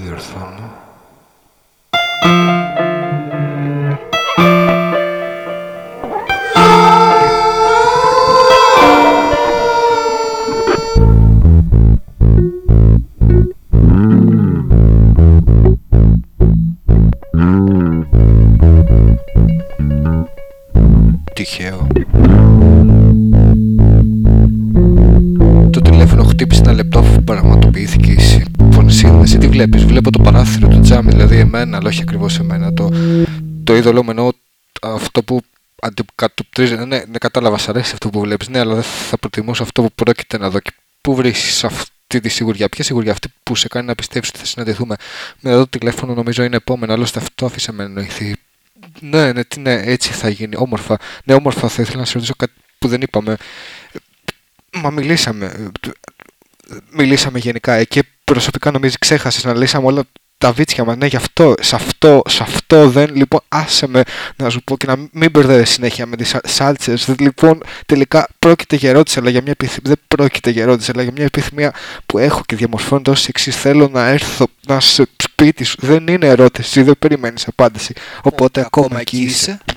διορθώνω. Τυχαίο. Το τηλέφωνο χτύπησε ένα λεπτό αφού πραγματοποιήθηκε η συμφωνησία. Τι βλέπεις? Βλέπω το παράθυρο του τζάμι, δηλαδή εμένα, αλλά όχι ακριβώς εμένα. Το είδωλό μου, εννοώ αυτό που αντικατοπτρίζει. Ναι, κατάλαβα, σ' αρέσει αυτό που βλέπεις. Ναι, αλλά δεν θα προτιμούσα αυτό που πρόκειται να δω. Και πού βρίσκεις αυτή τη σιγουριά? Ποια σιγουριά? Αυτή που σε κάνει να πιστεύεις ότι θα συναντηθούμε? Με το τηλέφωνο νομίζω είναι επόμενο, άλλωστε αυτό άφησε με εννοηθεί. Ναι, έτσι θα γίνει. Όμορφα. Ναι, όμορφα. Θα ήθελα να σε ρωτήσω κάτι που δεν είπαμε. Μα μιλήσαμε γενικά. Και προσωπικά νομίζω ξέχασες να λύσαμε όλα τα βίτσια μας. Ναι, γι' αυτό, σε αυτό δεν. Λοιπόν, άσε με να σου πω και να μην μπερδεύεις συνέχεια με τις σάλτσες. Λοιπόν, τελικά πρόκειται για ερώτηση, αλλά για μια επιθυμία. Δεν πρόκειται για ερώτηση, αλλά για μια επιθυμία που έχω και διαμορφώνεται ως εξής. Θέλω να έρθω να σε σπίτι σου. Δεν είναι ερώτηση, δεν περιμένεις απάντηση. Οπότε ακόμα εκεί είσαι.